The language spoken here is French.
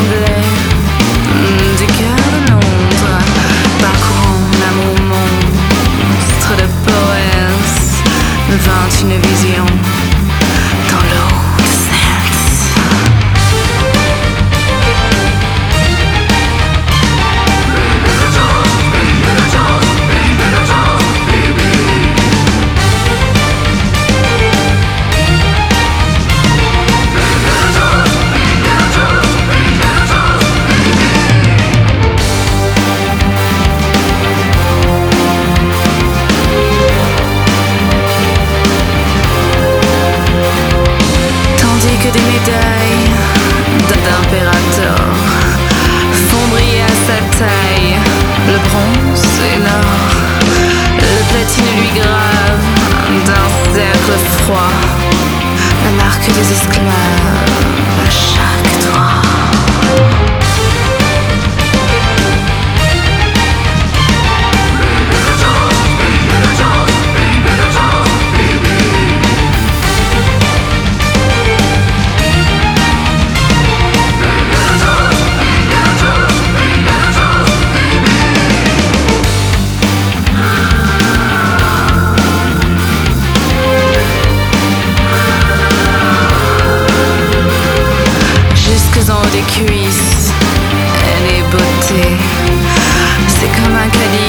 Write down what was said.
anglais du cœur de Londres, parcourant l'amour monstre de Powers, vint une vision dans l'eau de Sense. Des médailles d'impérator font briller à sa taille le bronze et l'or. Le platine lui grave d'un cercle froid la marque des esclaves à chaque doigt. Des cuisses, elle est beauté, c'est comme un caddie